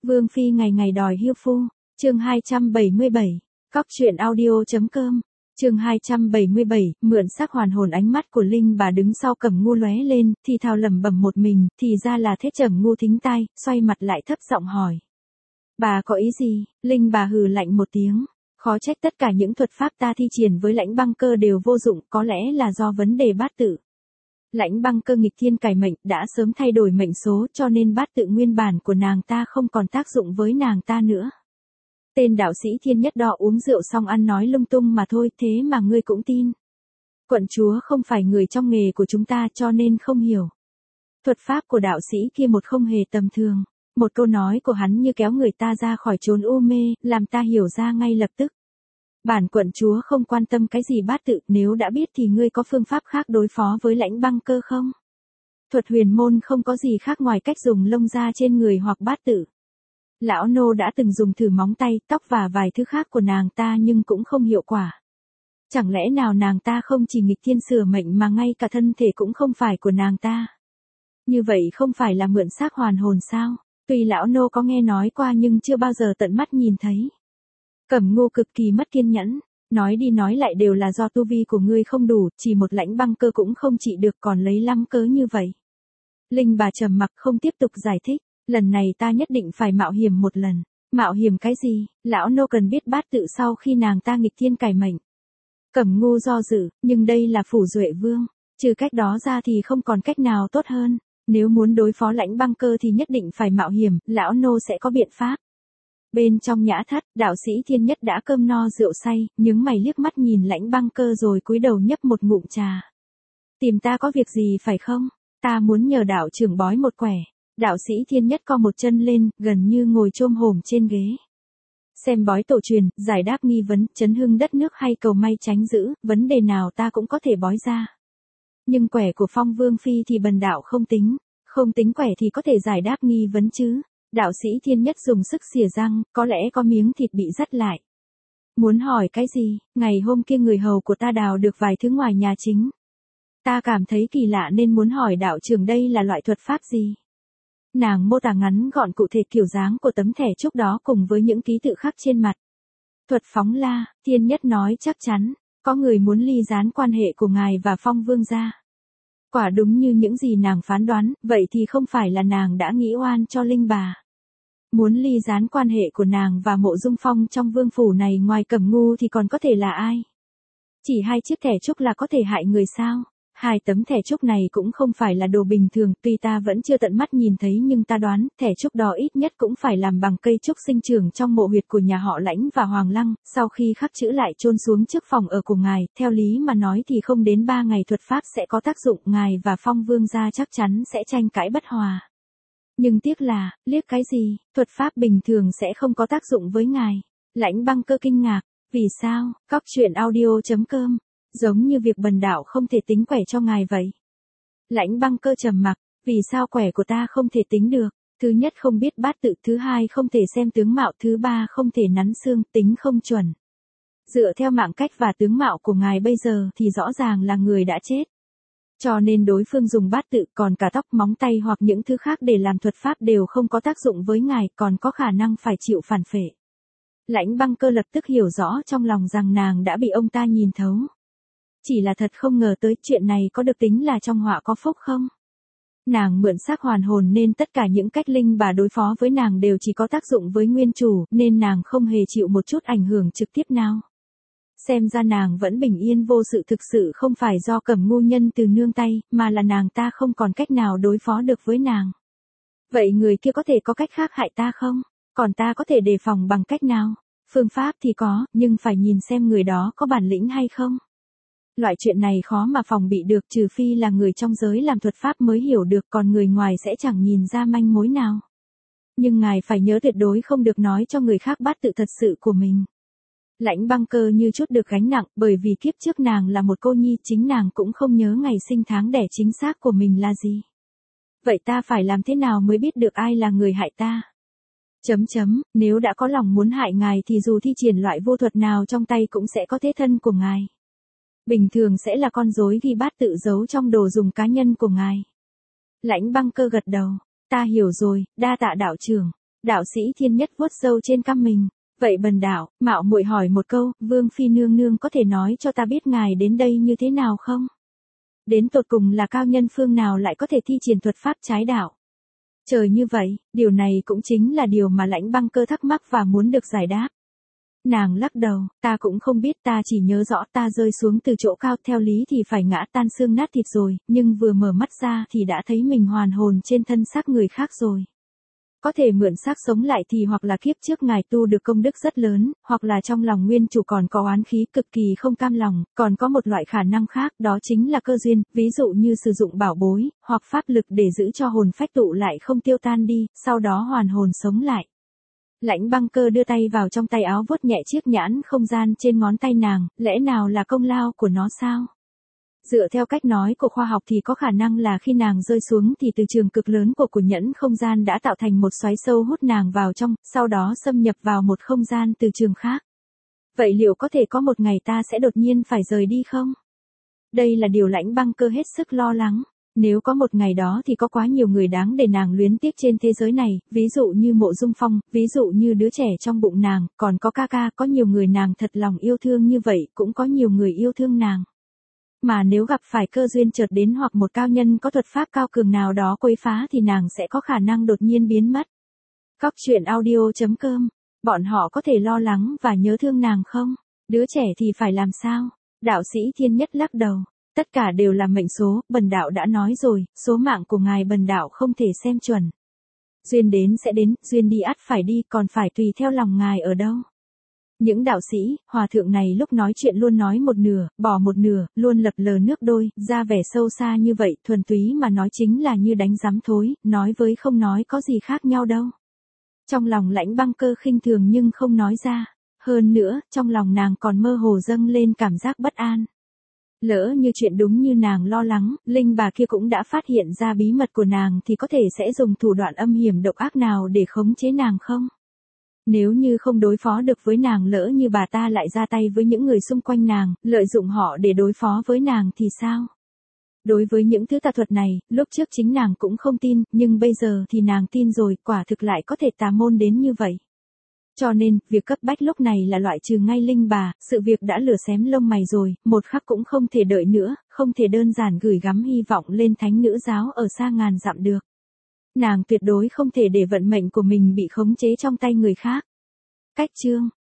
Vương phi ngày ngày đòi hiêu phu. Chương 277. Cóc truyện audio.com. Chương 277, mượn sắc hoàn hồn. Ánh mắt của Linh bà đứng sau Cẩm Ngu lóe lên, thì thào lẩm bẩm một mình, thì ra là thế. Cẩm Ngu thính tai, xoay mặt lại thấp giọng hỏi. Bà có ý gì? Linh bà hừ lạnh một tiếng. Khó trách tất cả những thuật pháp ta thi triển với Lãnh Băng Cơ đều vô dụng, có lẽ là do vấn đề bát tự. Lãnh Băng Cơ nghịch thiên cải mệnh đã sớm thay đổi mệnh số, cho nên bát tự nguyên bản của nàng ta không còn tác dụng với nàng ta nữa. Tên đạo sĩ Thiên Nhất Đọ uống rượu xong ăn nói lung tung mà thôi, thế mà ngươi cũng tin. Quận chúa không phải người trong nghề của chúng ta cho nên không hiểu. Thuật pháp của đạo sĩ kia một không hề tầm thường. Một câu nói của hắn như kéo người ta ra khỏi chốn u mê, làm ta hiểu ra ngay lập tức. Bản quận chúa không quan tâm cái gì bát tự, nếu đã biết thì ngươi có phương pháp khác đối phó với Lãnh Băng Cơ không? Thuật huyền môn không có gì khác ngoài cách dùng lông da trên người hoặc bát tự. Lão nô đã từng dùng thử móng tay, tóc và vài thứ khác của nàng ta nhưng cũng không hiệu quả. Chẳng lẽ nào nàng ta không chỉ nghịch thiên sửa mệnh mà ngay cả thân thể cũng không phải của nàng ta? Như vậy không phải là mượn xác hoàn hồn sao? Tuy lão nô có nghe nói qua nhưng chưa bao giờ tận mắt nhìn thấy. Cẩm Ngu cực kỳ mất kiên nhẫn, nói đi nói lại đều là do tu vi của ngươi không đủ, chỉ một Lãnh Băng Cơ cũng không trị được còn lấy lắm cớ như vậy. Linh bà trầm mặc không tiếp tục giải thích, lần này ta nhất định phải mạo hiểm một lần. Mạo hiểm cái gì? Lão nô cần biết bát tự sau khi nàng ta nghịch thiên cải mệnh. Cẩm Ngu do dự, nhưng đây là phủ Duệ Vương, trừ cách đó ra thì không còn cách nào tốt hơn. Nếu muốn đối phó Lãnh Băng Cơ thì nhất định phải mạo hiểm, lão nô sẽ có biện pháp. Bên trong nhã thất, đạo sĩ Thiên Nhất đã cơm no rượu say, nhướng mày liếc mắt nhìn Lãnh Băng Cơ rồi cúi đầu nhấp một ngụm trà. Tìm ta có việc gì phải không? Ta muốn nhờ đạo trưởng bói một quẻ. Đạo sĩ Thiên Nhất co một chân lên, gần như ngồi chôm hổm trên ghế. Xem bói tổ truyền, giải đáp nghi vấn, chấn hưng đất nước hay cầu may tránh dữ, vấn đề nào ta cũng có thể bói ra. Nhưng quẻ của Phong Vương phi thì bần đạo không tính quẻ thì có thể giải đáp nghi vấn chứ? Đạo sĩ Thiên Nhất dùng sức xỉa răng, có lẽ có miếng thịt bị dắt lại. Muốn hỏi cái gì? Ngày hôm kia người hầu của ta đào được vài thứ ngoài nhà chính. Ta cảm thấy kỳ lạ nên muốn hỏi đạo trưởng đây là loại thuật pháp gì? Nàng mô tả ngắn gọn cụ thể kiểu dáng của tấm thẻ trúc đó cùng với những ký tự khắc trên mặt. Thuật phóng la, Thiên Nhất nói chắc chắn, có người muốn ly gián quan hệ của ngài và Phong Vương gia. Quả đúng như những gì nàng phán đoán, vậy thì không phải là nàng đã nghĩ oan cho Linh bà. Muốn ly gián quan hệ của nàng và Mộ Dung Phong trong vương phủ này ngoài Cẩm Ngu thì còn có thể là ai? Chỉ 2 chiếc thẻ trúc là có thể hại người sao? 2 tấm thẻ trúc này cũng không phải là đồ bình thường, tuy ta vẫn chưa tận mắt nhìn thấy nhưng ta đoán, thẻ trúc đó ít nhất cũng phải làm bằng cây trúc sinh trưởng trong mộ huyệt của nhà họ Lãnh và Hoàng Lăng, sau khi khắc chữ lại chôn xuống trước phòng ở của ngài, theo lý mà nói thì không đến 3 ngày thuật pháp sẽ có tác dụng, ngài và Phong Vương gia chắc chắn sẽ tranh cãi bất hòa. Nhưng tiếc là, liếc cái gì, thuật pháp bình thường sẽ không có tác dụng với ngài. Lãnh Băng Cơ kinh ngạc, vì sao? Cóc truyện audio.com. Giống như việc bần đạo không thể tính quẻ cho ngài vậy. Lãnh Băng Cơ trầm mặc, vì sao quẻ của ta không thể tính được? Thứ nhất không biết bát tự, thứ hai không thể xem tướng mạo, thứ ba không thể nắn xương, tính không chuẩn. Dựa theo mạng cách và tướng mạo của ngài bây giờ thì rõ ràng là người đã chết. Cho nên đối phương dùng bát tự, còn cả tóc, móng tay hoặc những thứ khác để làm thuật pháp đều không có tác dụng với ngài, còn có khả năng phải chịu phản phệ. Lãnh Băng Cơ lập tức hiểu rõ trong lòng rằng nàng đã bị ông ta nhìn thấu. Chỉ là thật không ngờ tới chuyện này có được tính là trong họa có phúc không? Nàng mượn xác hoàn hồn nên tất cả những cách Linh bà đối phó với nàng đều chỉ có tác dụng với nguyên chủ, nên nàng không hề chịu một chút ảnh hưởng trực tiếp nào. Xem ra nàng vẫn bình yên vô sự, thực sự không phải do Cẩm Ngu nhân từ nương tay, mà là nàng ta không còn cách nào đối phó được với nàng. Vậy người kia có thể có cách khác hại ta không? Còn ta có thể đề phòng bằng cách nào? Phương pháp thì có, nhưng phải nhìn xem người đó có bản lĩnh hay không. Loại chuyện này khó mà phòng bị được, trừ phi là người trong giới làm thuật pháp mới hiểu được, còn người ngoài sẽ chẳng nhìn ra manh mối nào. Nhưng ngài phải nhớ tuyệt đối không được nói cho người khác bát tự thật sự của mình. Lãnh Băng Cơ như chút được gánh nặng, bởi vì kiếp trước nàng là một cô nhi, chính nàng cũng không nhớ ngày sinh tháng đẻ chính xác của mình là gì. Vậy ta phải làm thế nào mới biết được ai là người hại ta? Nếu đã có lòng muốn hại ngài thì dù thi triển loại vô thuật nào trong tay cũng sẽ có thế thân của ngài. Bình thường sẽ là con rối ghi bát tự giấu trong đồ dùng cá nhân của ngài. Lãnh Băng Cơ gật đầu, ta hiểu rồi, đa tạ đạo trưởng. Đạo sĩ Thiên Nhất vuốt râu trên cằm mình. Vậy bần đạo, mạo muội hỏi một câu, Vương Phi nương nương có thể nói cho ta biết ngài đến đây như thế nào không? Đến tột cùng là cao nhân phương nào lại có thể thi triển thuật pháp trái đạo? Trời như vậy, điều này cũng chính là điều mà Lãnh Băng Cơ thắc mắc và muốn được giải đáp. Nàng lắc đầu, ta cũng không biết, ta chỉ nhớ rõ ta rơi xuống từ chỗ cao, theo lý thì phải ngã tan xương nát thịt rồi, nhưng vừa mở mắt ra thì đã thấy mình hoàn hồn trên thân xác người khác rồi. Có thể mượn xác sống lại thì hoặc là kiếp trước ngài tu được công đức rất lớn, hoặc là trong lòng nguyên chủ còn có oán khí cực kỳ không cam lòng, còn có một loại khả năng khác, đó chính là cơ duyên, ví dụ như sử dụng bảo bối, hoặc pháp lực để giữ cho hồn phách tụ lại không tiêu tan đi, sau đó hoàn hồn sống lại. Lãnh Băng Cơ đưa tay vào trong tay áo vuốt nhẹ chiếc nhãn không gian trên ngón tay nàng, lẽ nào là công lao của nó sao? Dựa theo cách nói của khoa học thì có khả năng là khi nàng rơi xuống thì từ trường cực lớn của nhẫn không gian đã tạo thành một xoáy sâu hút nàng vào trong, sau đó xâm nhập vào một không gian từ trường khác. Vậy liệu có thể có một ngày ta sẽ đột nhiên phải rời đi không? Đây là điều Lãnh Băng Cơ hết sức lo lắng. Nếu có một ngày đó thì có quá nhiều người đáng để nàng luyến tiếc trên thế giới này, ví dụ như Mộ Dung Phong, ví dụ như đứa trẻ trong bụng nàng, còn có ca ca, có nhiều người nàng thật lòng yêu thương như vậy, cũng có nhiều người yêu thương nàng. Mà nếu gặp phải cơ duyên chợt đến hoặc một cao nhân có thuật pháp cao cường nào đó quấy phá thì nàng sẽ có khả năng đột nhiên biến mất. Cóc truyện audio.com. Bọn họ có thể lo lắng và nhớ thương nàng không? Đứa trẻ thì phải làm sao? Đạo sĩ Thiên Nhất lắc đầu. Tất cả đều là mệnh số, bần đạo đã nói rồi, số mạng của ngài bần đạo không thể xem chuẩn. Duyên đến sẽ đến, duyên đi ắt phải đi, còn phải tùy theo lòng ngài ở đâu. Những đạo sĩ, hòa thượng này lúc nói chuyện luôn nói một nửa, bỏ một nửa, luôn lập lờ nước đôi, ra vẻ sâu xa như vậy, thuần túy mà nói chính là như đánh giám thối, nói với không nói có gì khác nhau đâu. Trong lòng Lãnh Băng Cơ khinh thường nhưng không nói ra. Hơn nữa, trong lòng nàng còn mơ hồ dâng lên cảm giác bất an. Lỡ như chuyện đúng như nàng lo lắng, linh bà kia cũng đã phát hiện ra bí mật của nàng thì có thể sẽ dùng thủ đoạn âm hiểm độc ác nào để khống chế nàng không? Nếu như không đối phó được với nàng, lỡ như bà ta lại ra tay với những người xung quanh nàng, lợi dụng họ để đối phó với nàng thì sao? Đối với những thứ tà thuật này, lúc trước chính nàng cũng không tin, nhưng bây giờ thì nàng tin rồi, quả thực lại có thể tà môn đến như vậy. Cho nên, việc cấp bách lúc này là loại trừ ngay linh bà, sự việc đã lửa xém lông mày rồi, một khắc cũng không thể đợi nữa, không thể đơn giản gửi gắm hy vọng lên thánh nữ giáo ở xa ngàn dặm được. Nàng tuyệt đối không thể để vận mệnh của mình bị khống chế trong tay người khác. Cách chương